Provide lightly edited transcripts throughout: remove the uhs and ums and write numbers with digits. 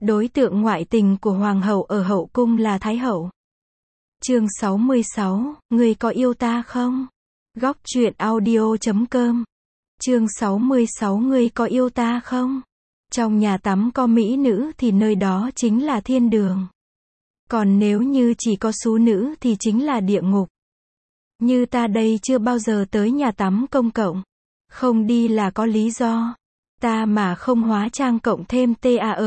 Đối tượng ngoại tình của hoàng hậu ở hậu cung là Thái hậu. Chương 66, người có yêu ta không? Góc truyện audio.com. Chương 66, người có yêu ta không? Trong nhà tắm có mỹ nữ thì nơi đó chính là thiên đường. Còn nếu như chỉ có sú nữ thì chính là địa ngục. Như ta đây chưa bao giờ tới nhà tắm công cộng. Không đi là có lý do. Ta mà không hóa trang cộng thêm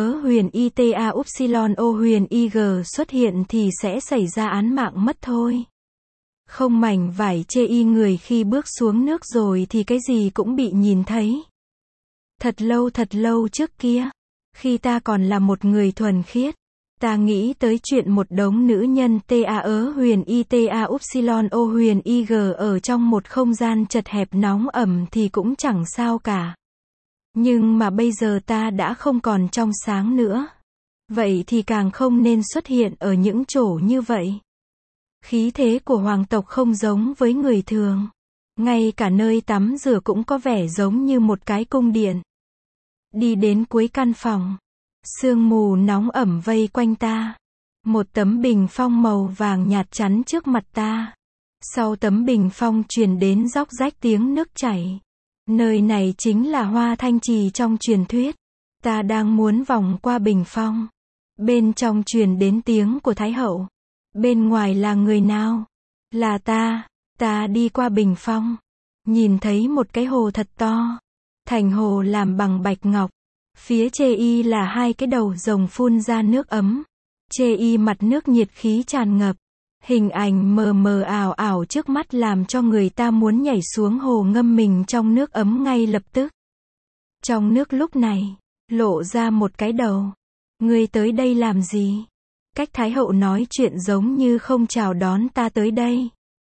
ta upsilon o huyền ig xuất hiện thì sẽ xảy ra án mạng mất thôi. Không mảnh vải chê y người khi bước xuống nước rồi thì cái gì cũng bị nhìn thấy. Thật lâu trước kia, khi ta còn là một người thuần khiết, ta nghĩ tới chuyện một đống nữ nhân huyền upsilon o huyền ig ở trong một không gian chật hẹp nóng ẩm thì cũng chẳng sao cả. Nhưng mà bây giờ ta đã không còn trong sáng nữa. Vậy thì càng không nên xuất hiện ở những chỗ như vậy. Khí thế của hoàng tộc không giống với người thường. Ngay cả nơi tắm rửa cũng có vẻ giống như một cái cung điện. Đi đến cuối căn phòng. Sương mù nóng ẩm vây quanh ta. Một tấm bình phong màu vàng nhạt chắn trước mặt ta. Sau tấm bình phong truyền đến róc rách tiếng nước chảy. Nơi này chính là Hoa Thanh Trì trong truyền thuyết. Ta đang muốn vòng qua bình phong. Bên trong truyền đến tiếng của Thái hậu. Bên ngoài là người nào? Là ta. Ta đi qua bình phong. Nhìn thấy một cái hồ thật to. Thành hồ làm bằng bạch ngọc. Phía chê y là hai cái đầu rồng phun ra nước ấm. Chê y mặt nước nhiệt khí tràn ngập. Hình ảnh mờ mờ ảo ảo trước mắt làm cho người ta muốn nhảy xuống hồ ngâm mình trong nước ấm ngay lập tức. Trong nước lúc này, lộ ra một cái đầu. Ngươi tới đây làm gì? Cách Thái hậu nói chuyện giống như không chào đón ta tới đây.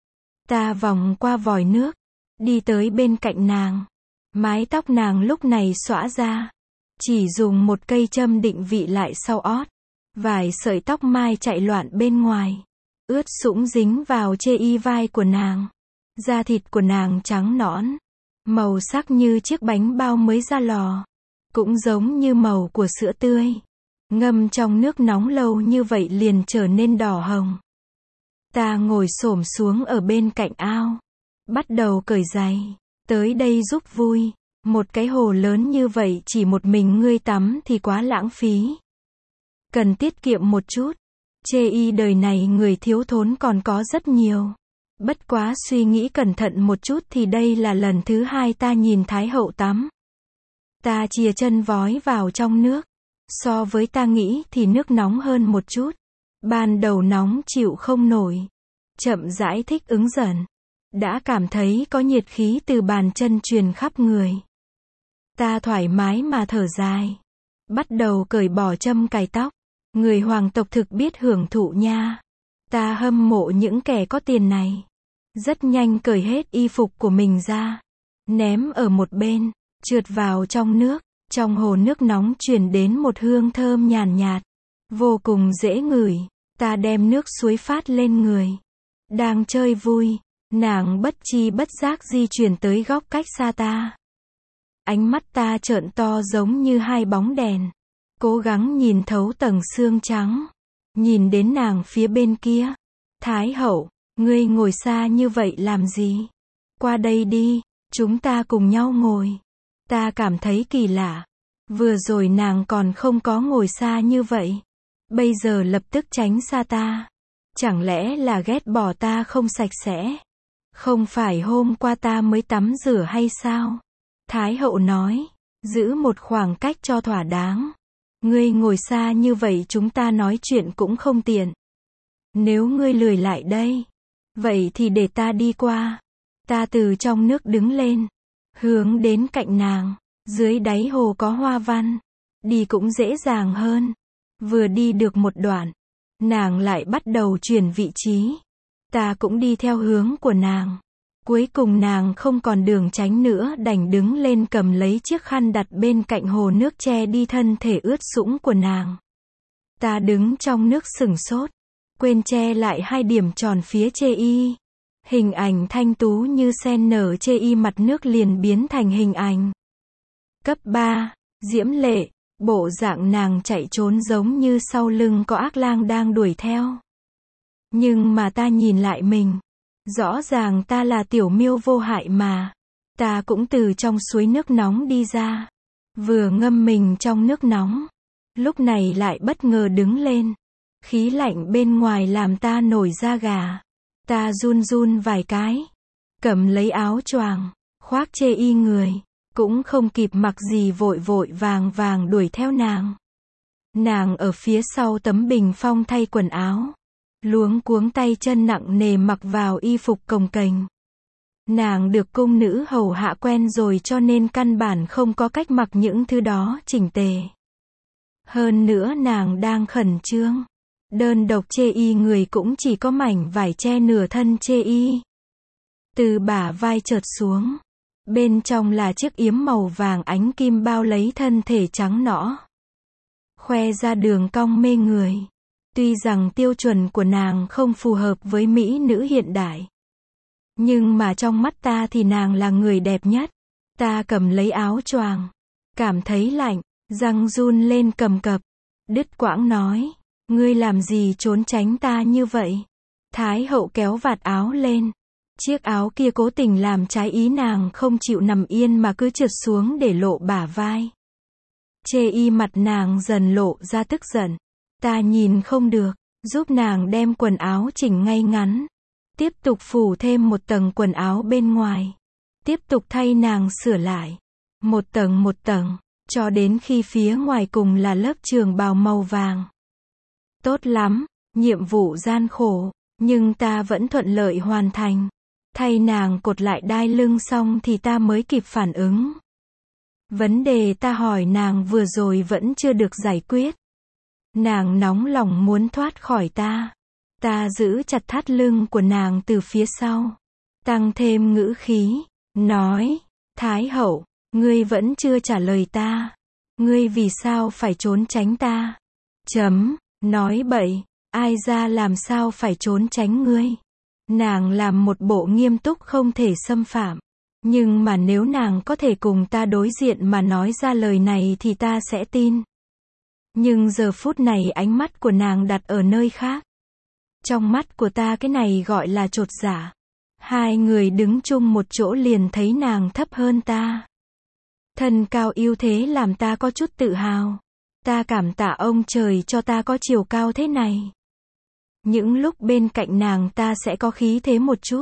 Ta vòng qua vòi nước, đi tới bên cạnh nàng. Mái tóc nàng lúc này xõa ra. Chỉ dùng một cây châm định vị lại sau ót. Vài sợi tóc mai chạy loạn bên ngoài. Ướt sũng dính vào chê y vai của nàng. Da thịt của nàng trắng nõn. Màu sắc như chiếc bánh bao mới ra lò. Cũng giống như màu của sữa tươi. Ngâm trong nước nóng lâu như vậy liền trở nên đỏ hồng. Ta ngồi xổm xuống ở bên cạnh ao. Bắt đầu cởi giày. Tới đây giúp vui. Một cái hồ lớn như vậy chỉ một mình ngươi tắm thì quá lãng phí. Cần tiết kiệm một chút. Chê y đời này người thiếu thốn còn có rất nhiều. Bất quá suy nghĩ cẩn thận một chút thì đây là lần thứ hai ta nhìn Thái hậu tắm. Ta chìa chân vói vào trong nước. So với ta nghĩ thì nước nóng hơn một chút. Ban đầu nóng chịu không nổi. Chậm rãi thích ứng dần. Đã cảm thấy có nhiệt khí từ bàn chân truyền khắp người. Ta thoải mái mà thở dài. Bắt đầu cởi bỏ châm cài tóc. Người hoàng tộc thực biết hưởng thụ nha. Ta hâm mộ những kẻ có tiền này. Rất nhanh cởi hết y phục của mình ra. Ném ở một bên. Trượt vào trong nước. Trong hồ nước nóng truyền đến một hương thơm nhàn nhạt. Vô cùng dễ ngửi. Ta đem nước suối phát lên người. Đang chơi vui. Nàng bất chi bất giác di chuyển tới góc cách xa ta. Ánh mắt ta trợn to giống như hai bóng đèn. Cố gắng nhìn thấu tầng xương trắng. Nhìn đến nàng phía bên kia. Thái hậu, ngươi ngồi xa như vậy làm gì? Qua đây đi, chúng ta cùng nhau ngồi. Ta cảm thấy kỳ lạ. Vừa rồi nàng còn không có ngồi xa như vậy. Bây giờ lập tức tránh xa ta. Chẳng lẽ là ghét bỏ ta không sạch sẽ? Không phải hôm qua ta mới tắm rửa hay sao? Thái hậu nói, giữ một khoảng cách cho thỏa đáng. Ngươi ngồi xa như vậy chúng ta nói chuyện cũng không tiện. Nếu ngươi lười lại đây, vậy thì để ta đi qua. Ta từ trong nước đứng lên, hướng đến cạnh nàng. Dưới đáy hồ có hoa văn, đi cũng dễ dàng hơn. Vừa đi được một đoạn, nàng lại bắt đầu chuyển vị trí. Ta cũng đi theo hướng của nàng. Cuối cùng nàng không còn đường tránh nữa đành đứng lên cầm lấy chiếc khăn đặt bên cạnh hồ nước che đi thân thể ướt sũng của nàng. Ta đứng trong nước sửng sốt. Quên che lại hai điểm tròn phía chê y. Hình ảnh thanh tú như sen nở chê y mặt nước liền biến thành hình ảnh. Cấp 3. Diễm lệ. Bộ dạng nàng chạy trốn giống như sau lưng có ác lang đang đuổi theo. Nhưng mà ta nhìn lại mình. Rõ ràng ta là tiểu miêu vô hại mà. Ta cũng từ trong suối nước nóng đi ra. Vừa ngâm mình trong nước nóng. Lúc này lại bất ngờ đứng lên. Khí lạnh bên ngoài làm ta nổi da gà. Ta run run vài cái. Cầm lấy áo choàng, khoác chê y người. Cũng không kịp mặc gì vội vội vàng vàng đuổi theo nàng. Nàng ở phía sau tấm bình phong thay quần áo. Luống cuống tay chân nặng nề mặc vào y phục cồng kềnh. Nàng được cung nữ hầu hạ quen rồi cho nên căn bản không có cách mặc những thứ đó chỉnh tề. Hơn nữa nàng đang khẩn trương. Đơn độc chê y người cũng chỉ có mảnh vải che nửa thân chê y. Từ bả vai chợt xuống. Bên trong là chiếc yếm màu vàng ánh kim bao lấy thân thể trắng nõn. Khoe ra đường cong mê người. Tuy rằng tiêu chuẩn của nàng không phù hợp với mỹ nữ hiện đại. Nhưng mà trong mắt ta thì nàng là người đẹp nhất. Ta cầm lấy áo choàng. Cảm thấy lạnh, răng run lên cầm cập. Đứt quãng nói. Ngươi làm gì trốn tránh ta như vậy? Thái hậu kéo vạt áo lên. Chiếc áo kia cố tình làm trái ý nàng không chịu nằm yên mà cứ trượt xuống để lộ bả vai. Chê y mặt nàng dần lộ ra tức giận. Ta nhìn không được, giúp nàng đem quần áo chỉnh ngay ngắn. Tiếp tục phủ thêm một tầng quần áo bên ngoài. Tiếp tục thay nàng sửa lại. Một tầng, cho đến khi phía ngoài cùng là lớp trường bào màu vàng. Tốt lắm, nhiệm vụ gian khổ, nhưng ta vẫn thuận lợi hoàn thành. Thay nàng cột lại đai lưng xong thì ta mới kịp phản ứng. Vấn đề ta hỏi nàng vừa rồi vẫn chưa được giải quyết. Nàng nóng lòng muốn thoát khỏi ta. Ta giữ chặt thắt lưng của nàng từ phía sau. Tăng thêm ngữ khí. Nói. Thái hậu, ngươi vẫn chưa trả lời ta. Ngươi vì sao phải trốn tránh ta? Nói bậy. Ai ra làm sao phải trốn tránh ngươi? Nàng làm một bộ nghiêm túc không thể xâm phạm. Nhưng mà nếu nàng có thể cùng ta đối diện mà nói ra lời này thì ta sẽ tin. Nhưng giờ phút này ánh mắt của nàng đặt ở nơi khác. Trong mắt của ta cái này gọi là chột dạ. Hai người đứng chung một chỗ liền thấy nàng thấp hơn ta. Thân cao ưu thế làm ta có chút tự hào. Ta cảm tạ ông trời cho ta có chiều cao thế này. Những lúc bên cạnh nàng ta sẽ có khí thế một chút.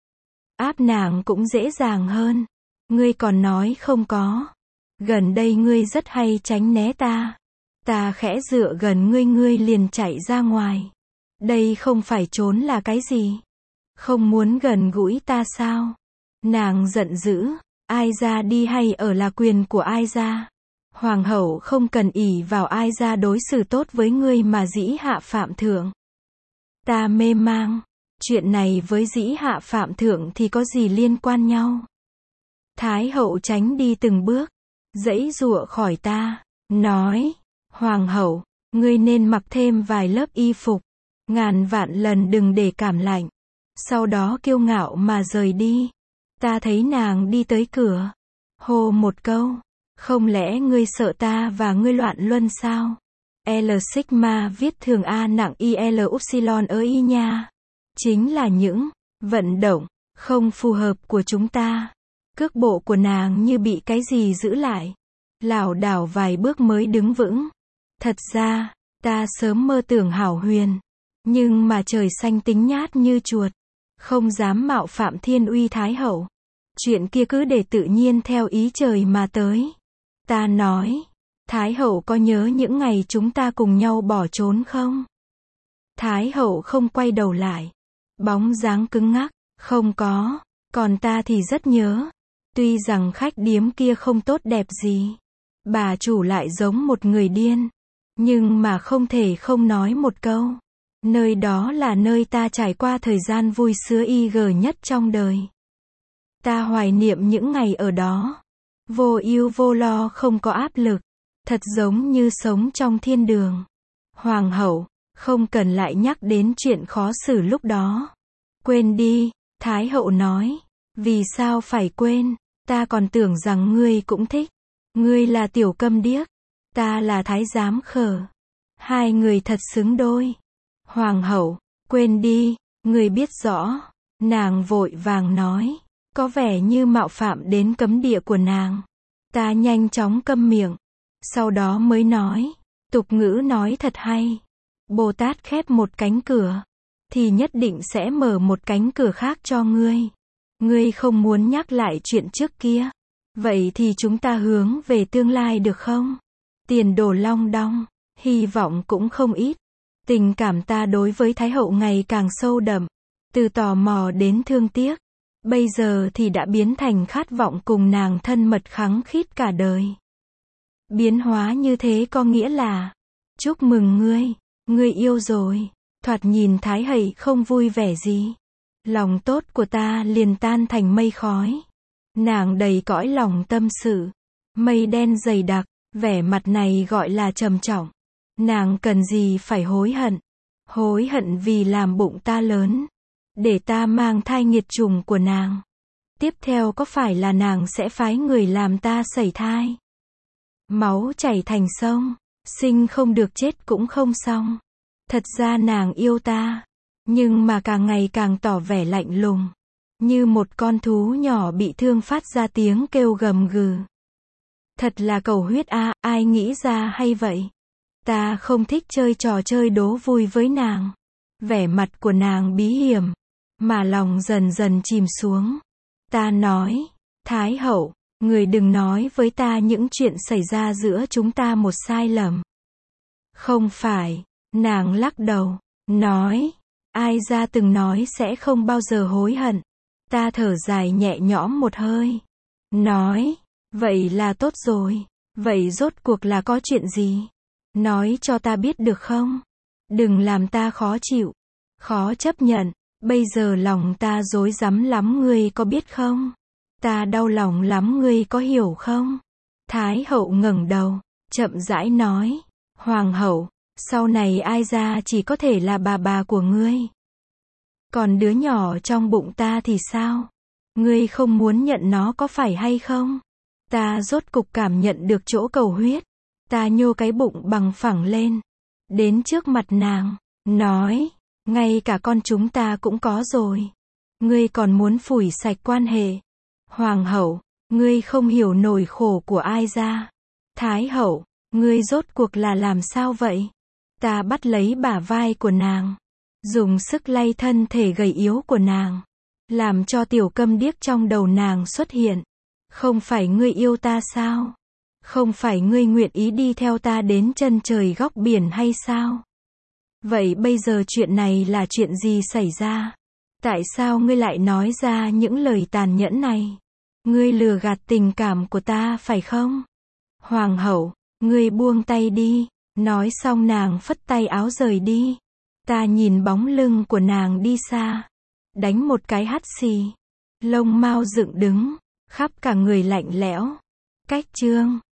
Áp nàng cũng dễ dàng hơn. Ngươi còn nói không có. Gần đây ngươi rất hay tránh né ta. Ta khẽ dựa gần ngươi liền chạy ra ngoài. Đây không phải trốn là cái gì? Không muốn gần gũi ta sao? Nàng giận dữ. Ai ra đi hay ở là quyền của ai ra? Hoàng hậu không cần ỷ vào ai ra đối xử tốt với ngươi mà dĩ hạ phạm thượng. Ta mê mang. Chuyện này với dĩ hạ phạm thượng thì có gì liên quan nhau? Thái hậu tránh đi từng bước. Giãy giụa khỏi ta. Nói. Hoàng hậu, ngươi nên mặc thêm vài lớp y phục. Ngàn vạn lần đừng để cảm lạnh. Sau đó kiêu ngạo mà rời đi. Ta thấy nàng đi tới cửa. Hô một câu. Không lẽ ngươi sợ ta và ngươi loạn luân sao? L sigma viết thường A nặng IL upsilon y nha. Chính là những vận động không phù hợp của chúng ta. Cước bộ của nàng như bị cái gì giữ lại. Lảo đảo vài bước mới đứng vững. Thật ra, ta sớm mơ tưởng hảo huyền. Nhưng mà trời xanh tính nhát như chuột. Không dám mạo phạm thiên uy thái hậu. Chuyện kia cứ để tự nhiên theo ý trời mà tới. Ta nói. Thái hậu có nhớ những ngày chúng ta cùng nhau bỏ trốn không? Thái hậu không quay đầu lại. Bóng dáng cứng ngắc. Không có. Còn ta thì rất nhớ. Tuy rằng khách điếm kia không tốt đẹp gì. Bà chủ lại giống một người điên. Nhưng mà không thể không nói một câu. Nơi đó là nơi ta trải qua thời gian vui sướng nhất trong đời. Ta hoài niệm những ngày ở đó. Vô ưu vô lo không có áp lực. Thật giống như sống trong thiên đường. Hoàng hậu, không cần lại nhắc đến chuyện khó xử lúc đó. Quên đi, Thái hậu nói. Vì sao phải quên? Ta còn tưởng rằng ngươi cũng thích. Ngươi là tiểu câm điếc. Ta là thái giám Khở. Hai người thật xứng đôi. Hoàng hậu, quên đi, ngươi biết rõ. Nàng vội vàng nói, có vẻ như mạo phạm đến cấm địa của nàng. Ta nhanh chóng câm miệng. Sau đó mới nói, tục ngữ nói thật hay. Bồ Tát khép một cánh cửa, thì nhất định sẽ mở một cánh cửa khác cho ngươi. Ngươi không muốn nhắc lại chuyện trước kia. Vậy thì chúng ta hướng về tương lai được không? Tiền đồ long đong, hy vọng cũng không ít. Tình cảm ta đối với Thái hậu ngày càng sâu đậm. Từ tò mò đến thương tiếc. Bây giờ thì đã biến thành khát vọng cùng nàng thân mật khăng khít cả đời. Biến hóa như thế có nghĩa là, chúc mừng ngươi yêu rồi. Thoạt nhìn Thái hậu không vui vẻ gì. Lòng tốt của ta liền tan thành mây khói. Nàng đầy cõi lòng tâm sự. Mây đen dày đặc, vẻ mặt này gọi là trầm trọng. Nàng cần gì phải hối hận? Hối hận vì làm bụng ta lớn. Để ta mang thai nghiệt chủng của nàng. Tiếp theo có phải là nàng sẽ phái người làm ta sẩy thai? Máu chảy thành sông, sinh không được chết cũng không xong. Thật ra nàng yêu ta, nhưng mà càng ngày càng tỏ vẻ lạnh lùng. Như một con thú nhỏ bị thương phát ra tiếng kêu gầm gừ. Thật là cầu huyết a, ai nghĩ ra hay vậy? Ta không thích chơi trò chơi đố vui với nàng. Vẻ mặt của nàng bí hiểm, mà lòng dần dần chìm xuống. Ta nói, Thái hậu, người đừng nói với ta những chuyện xảy ra giữa chúng ta một sai lầm. Không phải, nàng lắc đầu, nói, ai ra từng nói sẽ không bao giờ hối hận. Ta thở dài nhẹ nhõm một hơi. Nói, vậy là tốt rồi. Vậy rốt cuộc là có chuyện gì? Nói cho ta biết được không? Đừng làm ta khó chịu, khó chấp nhận. Bây giờ lòng ta rối rắm lắm, ngươi có biết không? Ta đau lòng lắm, ngươi có hiểu không? Thái hậu ngẩng đầu, chậm rãi nói, Hoàng hậu, sau này ai ra chỉ có thể là bà của ngươi. Còn đứa nhỏ trong bụng ta thì sao? Ngươi không muốn nhận nó có phải hay không? Ta rốt cục cảm nhận được chỗ cầu huyết. Ta nhô cái bụng bằng phẳng lên, đến trước mặt nàng, nói, ngay cả con chúng ta cũng có rồi. Ngươi còn muốn phủi sạch quan hệ. Hoàng hậu, ngươi không hiểu nỗi khổ của ai ra. Thái hậu, ngươi rốt cuộc là làm sao vậy? Ta bắt lấy bả vai của nàng, dùng sức lay thân thể gầy yếu của nàng, làm cho tiểu câm điếc trong đầu nàng xuất hiện. Không phải ngươi yêu ta sao? Không phải ngươi nguyện ý đi theo ta đến chân trời góc biển hay sao? Vậy bây giờ chuyện này là chuyện gì xảy ra? Tại sao ngươi lại nói ra những lời tàn nhẫn này? Ngươi lừa gạt tình cảm của ta phải không? Hoàng hậu, ngươi buông tay đi. Nói xong nàng phất tay áo rời đi. Ta nhìn bóng lưng của nàng đi xa, đánh một cái hắt xì, lông mao dựng đứng, khắp cả người lạnh lẽo. Cách chương